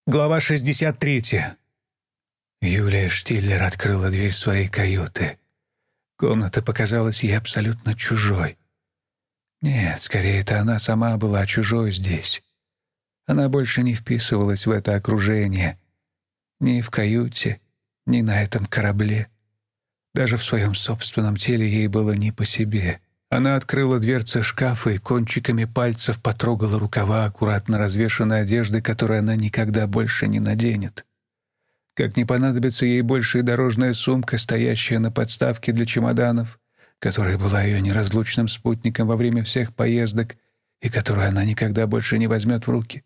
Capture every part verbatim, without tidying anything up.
Глава шестьдесят третья. Юлия Штиллер открыла дверь своей каюты. Комната показалась ей абсолютно чужой. Нет, скорее, это она сама была чужой здесь. Она больше не вписывалась в это окружение. Ни в каюте, ни на этом корабле. Даже в своем собственном теле ей было не по себе. Она открыла дверцы шкафа и кончиками пальцев потрогала рукава аккуратно развешанной одежды, которую она никогда больше не наденет. Как не понадобится ей больше и дорожная сумка, стоящая на подставке для чемоданов, которая была ее неразлучным спутником во время всех поездок и которую она никогда больше не возьмет в руки.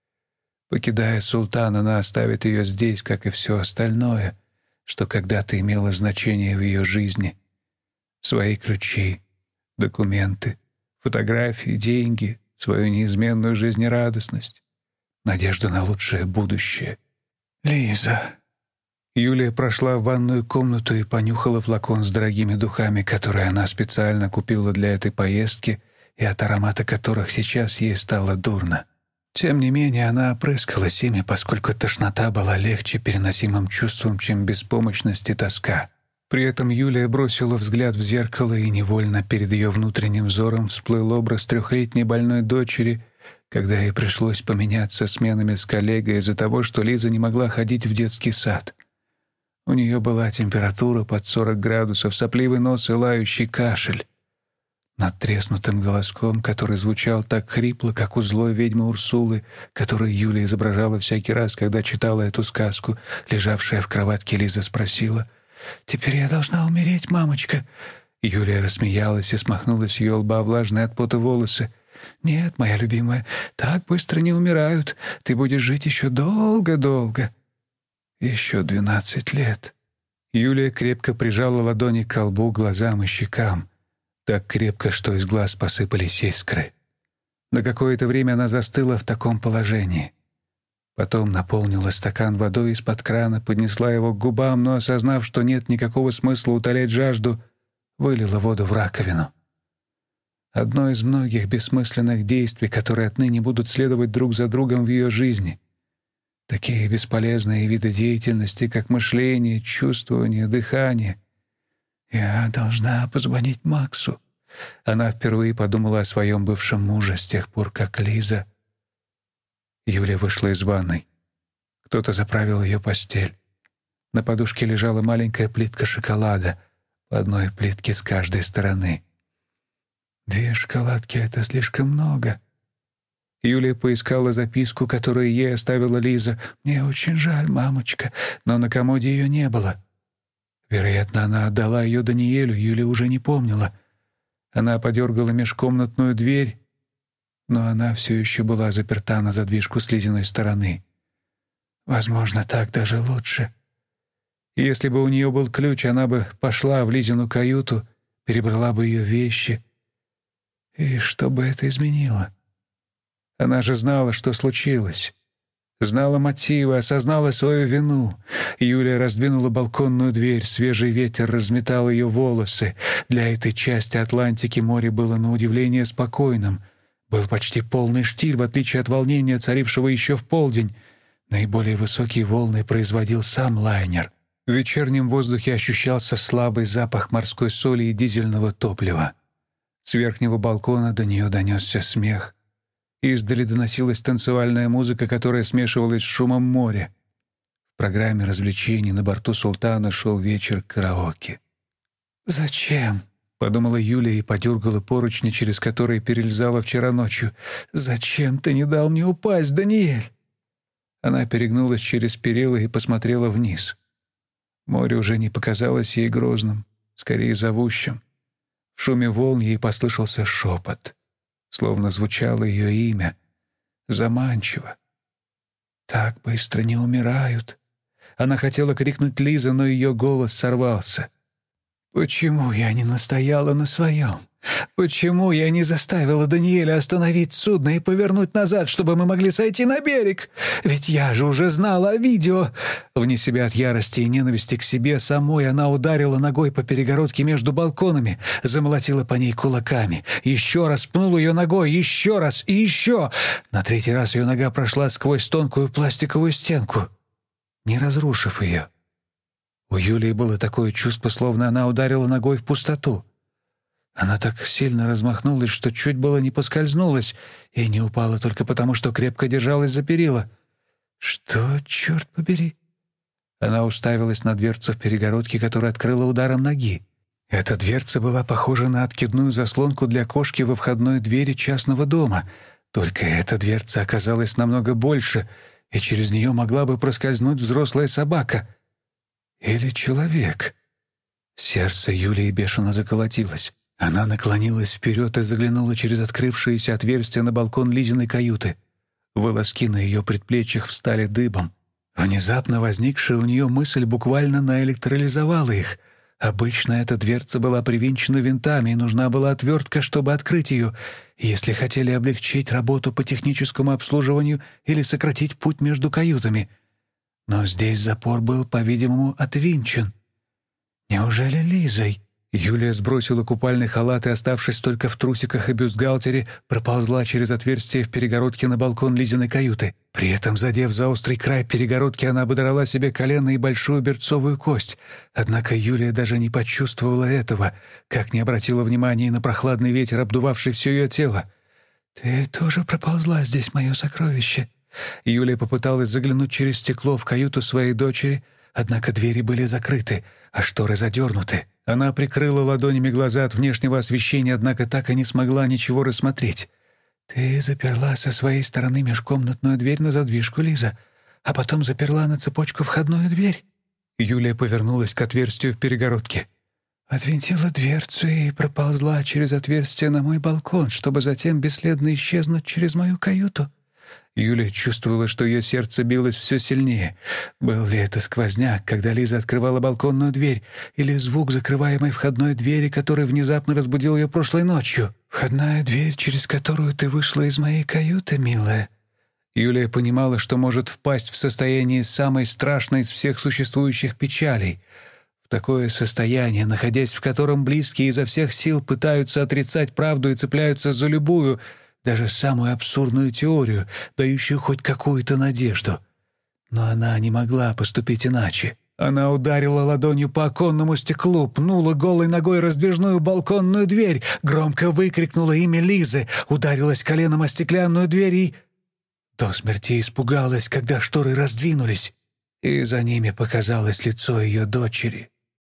Покидая Султан, она оставит ее здесь, как и все остальное, что когда-то имело значение в ее жизни. Свои ключи, документы, фотографии, деньги, свою неизменную жизнерадостность, надежду на лучшее будущее. «Лиза!» Юлия прошла в ванную комнату и понюхала флакон с дорогими духами, которые она специально купила для этой поездки и от аромата которых сейчас ей стало дурно. Тем не менее, она опрыскалась ими, поскольку тошнота была легче переносимым чувством, чем беспомощность и тоска. При этом Юлия бросила взгляд в зеркало, и невольно перед ее внутренним взором всплыл образ трехлетней больной дочери, когда ей пришлось поменяться сменами с коллегой из-за того, что Лиза не могла ходить в детский сад. У нее была температура под сорок градусов, сопливый нос и лающий кашель. Над треснутым голоском, который звучал так хрипло, как у злой ведьмы Урсулы, которую Юля изображала всякий раз, когда читала эту сказку, лежавшая в кроватке, Лиза спросила: «Теперь я должна умереть, мамочка?» Юлия рассмеялась и смахнула с ее лба влажные от пота волосы. «Нет, моя любимая, так быстро не умирают. Ты будешь жить еще долго-долго». «Еще двенадцать лет». Юлия крепко прижала ладони к лбу, глазам и щекам. Так крепко, что из глаз посыпались искры. На какое-то время она застыла в таком положении. Потом наполнила стакан водой из-под крана, поднесла его к губам, но, осознав, что нет никакого смысла утолять жажду, вылила воду в раковину. Одно из многих бессмысленных действий, которые отныне будут следовать друг за другом в ее жизни. Такие бесполезные виды деятельности, как мышление, чувствование, дыхание. «Я должна позвонить Максу». Она впервые подумала о своем бывшем муже с тех пор, как Лиза... Юля вышла из ванной. Кто-то заправил ее постель. На подушке лежала маленькая плитка шоколада, по одной плитке с каждой стороны. Две шоколадки — это слишком много. Юлия поискала записку, которую ей оставила Лиза. «Мне очень жаль, мамочка», но на комоде ее не было. Вероятно, она отдала ее Даниэлю, Юля уже не помнила. Она подергала межкомнатную дверь, но она все еще была заперта на задвижку с Лизиной стороны. Возможно, так даже лучше. Если бы у нее был ключ, она бы пошла в Лизину каюту, перебрала бы ее вещи. И что бы это изменило? Она же знала, что случилось. Знала мотивы, осознала свою вину. Юлия раздвинула балконную дверь, свежий ветер разметал ее волосы. Для этой части Атлантики море было на удивление спокойным. Был почти полный штиль, в отличие от волнения, царившего еще в полдень. Наиболее высокие волны производил сам лайнер. В вечернем воздухе ощущался слабый запах морской соли и дизельного топлива. С верхнего балкона до нее донесся смех. Издали доносилась танцевальная музыка, которая смешивалась с шумом моря. В программе развлечений на борту «Султана» шел вечер караоке. «Зачем?» — подумала Юлия и подергала поручни, через которые перелезала вчера ночью. «Зачем ты не дал мне упасть, Даниэль?» Она перегнулась через перила и посмотрела вниз. Море уже не показалось ей грозным, скорее зовущим. В шуме волн ей послышался шепот, словно звучало ее имя, заманчиво. «Так быстро не умирают». Она хотела крикнуть Лиза, но ее голос сорвался. «Почему я не настояла на своем? Почему я не заставила Даниэля остановить судно и повернуть назад, чтобы мы могли сойти на берег? Ведь я же уже знала о видео!» Вне себя от ярости и ненависти к себе самой она ударила ногой по перегородке между балконами, замолотила по ней кулаками, еще раз пнула ее ногой, еще раз и еще. На третий раз ее нога прошла сквозь тонкую пластиковую стенку, не разрушив ее. У Юлии было такое чувство, словно она ударила ногой в пустоту. Она так сильно размахнулась, что чуть было не поскользнулась и не упала только потому, что крепко держалась за перила. «Что, черт побери?» Она уставилась на дверцу в перегородке, которую открыла ударом ноги. Эта дверца была похожа на откидную заслонку для кошки во входной двери частного дома, только эта дверца оказалась намного больше, и через нее могла бы проскользнуть взрослая собака. Или человек. Сердце Юлии бешено заколотилось. Она наклонилась вперед и заглянула через открывшееся отверстие на балкон Лизиной каюты. Волоски на ее предплечьях встали дыбом. Внезапно возникшая у нее мысль буквально наэлектролизовала их. Обычно эта дверца была привинчена винтами, и нужна была отвертка, чтобы открыть ее, если хотели облегчить работу по техническому обслуживанию или сократить путь между каютами. Но здесь запор был, по-видимому, отвинчен. Неужели Лизой? Юлия сбросила купальный халат и, оставшись только в трусиках и бюстгальтере, проползла через отверстие в перегородке на балкон Лизиной каюты. При этом, задев за острый край перегородки, она ободрала себе колено и большую берцовую кость. Однако Юлия даже не почувствовала этого, как не обратила внимания на прохладный ветер, обдувавший все ее тело. «Ты тоже проползла здесь, мое сокровище?» Юлия попыталась заглянуть через стекло в каюту своей дочери, однако двери были закрыты, а шторы задернуты. Она прикрыла ладонями глаза от внешнего освещения, однако так и не смогла ничего рассмотреть. «Ты заперла со своей стороны межкомнатную дверь на задвижку, Лиза, а потом заперла на цепочку входную дверь?» Юлия повернулась к отверстию в перегородке. «Отвинтила дверцу и проползла через отверстие на мой балкон, чтобы затем бесследно исчезнуть через мою каюту». Юлия чувствовала, что ее сердце билось все сильнее. Был ли это сквозняк, когда Лиза открывала балконную дверь, или звук закрываемой входной двери, который внезапно разбудил ее прошлой ночью? «Входная дверь, через которую ты вышла из моей каюты, милая». Юлия понимала, что может впасть в состояние самой страшной из всех существующих печалей. В такое состояние, находясь в котором близкие изо всех сил пытаются отрицать правду и цепляются за любую, даже самую абсурдную теорию, дающую хоть какую-то надежду. Но она не могла поступить иначе. Она ударила ладонью по оконному стеклу, пнула голой ногой раздвижную балконную дверь, громко выкрикнула имя Лизы, ударилась коленом о стеклянную дверь и... до смерти испугалась, когда шторы раздвинулись, и за ними показалось лицо ее дочери.